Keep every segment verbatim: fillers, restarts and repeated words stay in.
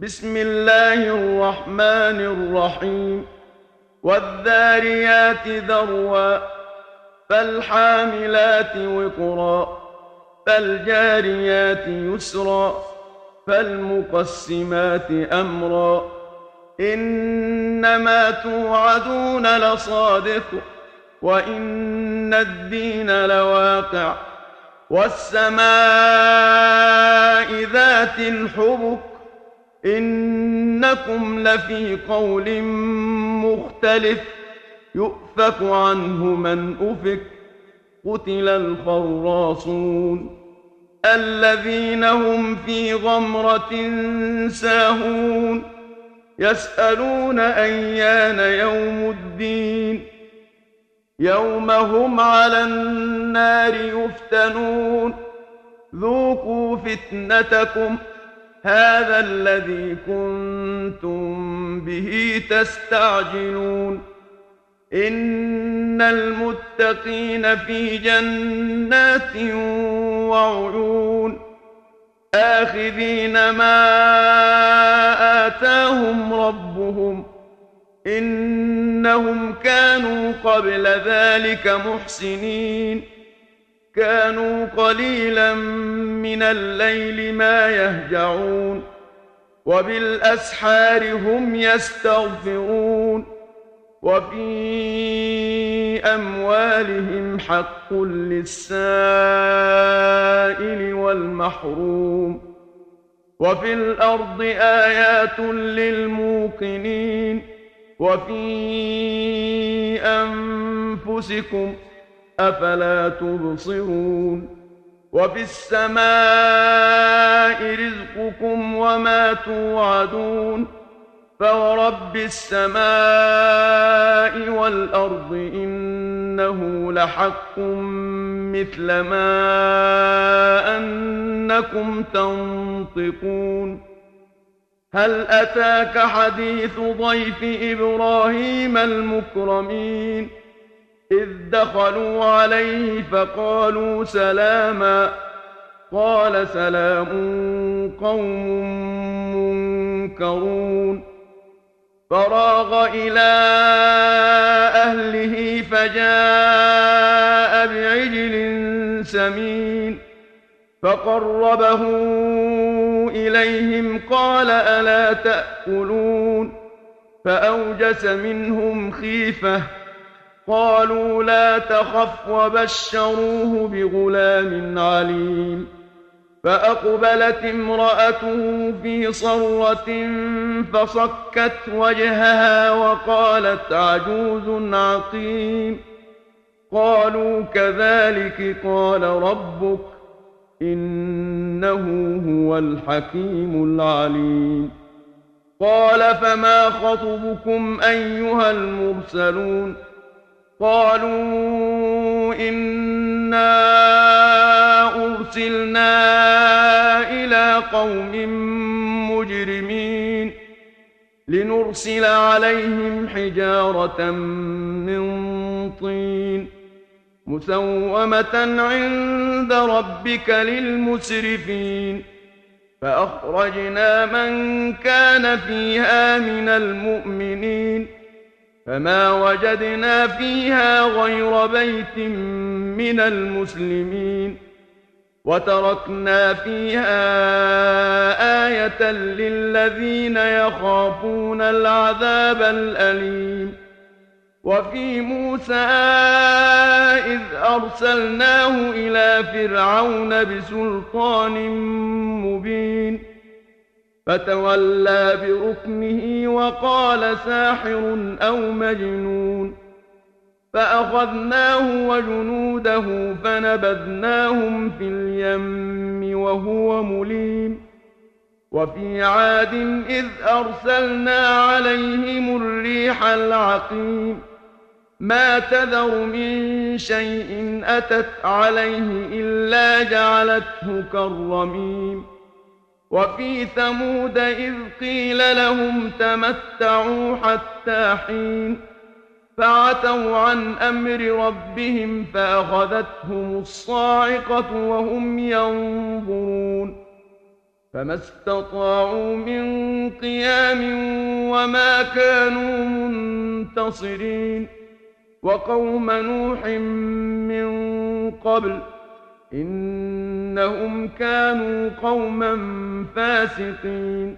بسم الله الرحمن الرحيم والذاريات ذروا فالحاملات وقرا فالجاريات يسرا فالمقسمات أمرا إنما توعدون لصادق وإن الدين لواقع والسماء ذات الحبك إنكم لفي قول مختلف يؤفك عنه من أفك قتل الخراصون الذين هم في غمرة ساهون يسألون أيان يوم الدين يوم هم على النار يفتنون ذوقوا فتنتكم هذا الذي كنتم به تستعجلون إن المتقين في جنات وعيون آخذين ما آتاهم ربهم إنهم كانوا قبل ذلك محسنين كانوا قليلا من الليل ما يهجعون وبالأسحار هم يستغفرون وفي أموالهم حق للسائل والمحروم وفي الأرض آيات للموقنين وفي أنفسكم أفلا تبصرون وفي السماء رزقكم وما توعدون فورب السماء والأرض إنه لحق مثل ما أنكم تنطقون هل أتاك حديث ضيف إبراهيم المكرمين إذ دخلوا عليه فقالوا سلاما قال سلام قوم منكرون فراغ إلى أهله فجاء بعجل سمين فقربه إليهم قال ألا تأكلون فأوجس منهم خيفة قالوا لا تخف وبشروه بغلام عليم فأقبلت امرأته في صرة فصكت وجهها وقالت عجوز عقيم قالوا كذلك قال ربك إنه هو الحكيم العليم قال فما خطبكم أيها المرسلون قالوا إنا أرسلنا إلى قوم مجرمين لنرسل عليهم حجارة من طين مسومة عند ربك للمسرفين فأخرجنا من كان فيها من المؤمنين فما وجدنا فيها غير بيت من المسلمين وتركنا فيها آية للذين يخافون العذاب الأليم وفي موسى إذ أرسلناه إلى فرعون بسلطان مبين فتولى بركنه وقال ساحر أو مجنون فأخذناه وجنوده فنبذناهم في اليم وهو مليم وفي عاد إذ أرسلنا عليهم الريح العقيم ما تذر من شيء أتت عليه إلا جعلته كالرميم وفي ثمود إذ قيل لهم تمتعوا حتى حين فعتوا عن أمر ربهم فأخذتهم الصاعقة وهم ينظرون فما استطاعوا من قيام وما كانوا منتصرين. وقوم نوح من قبل إنهم كانوا قوما فاسقين.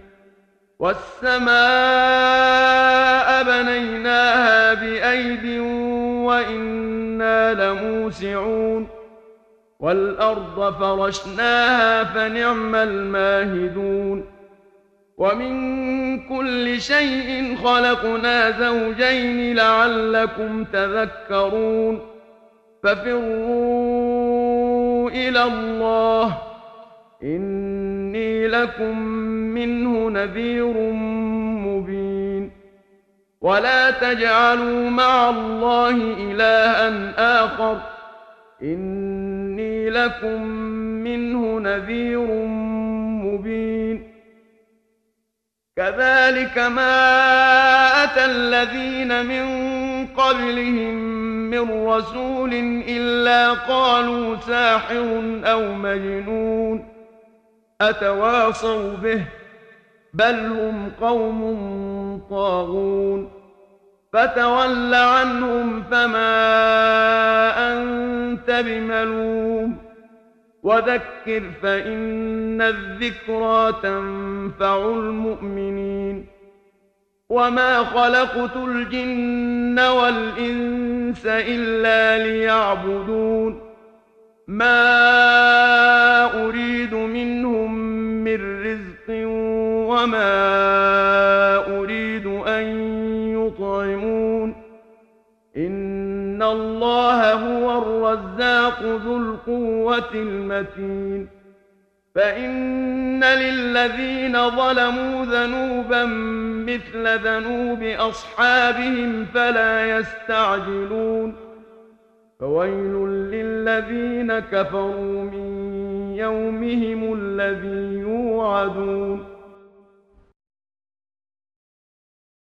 والسماء بنيناها بأيد وإنا لموسعون. والأرض فرشناها فنعم الماهدون. ومن كل شيء خلقنا زوجين لعلكم تذكرون. ففروا إلى الله إني لكم منه نذير مبين. ولا تجعلوا مع الله إلها آخر إني لكم منه نذير مبين. كذلك ما أتى الذين من قبلهم من رسول إلا قالوا ساحر أو مجنون أتواصوا به بل هم قوم طاغون. فتول عنهم فما أنت بملوم وذكر فإن الذكرى تنفع المؤمنين. وما خلقت الجن والإنس إلا ليعبدون ما أريد منهم من رزق وما أريد أن يطعمون إن الله هو الرزاق ذو القوة المتين. فإن للذين ظلموا ذنوبا مثل ذنوب أصحابهم فلا يستعجلون. فويل للذين كفروا من يومهم الذي يوعدون.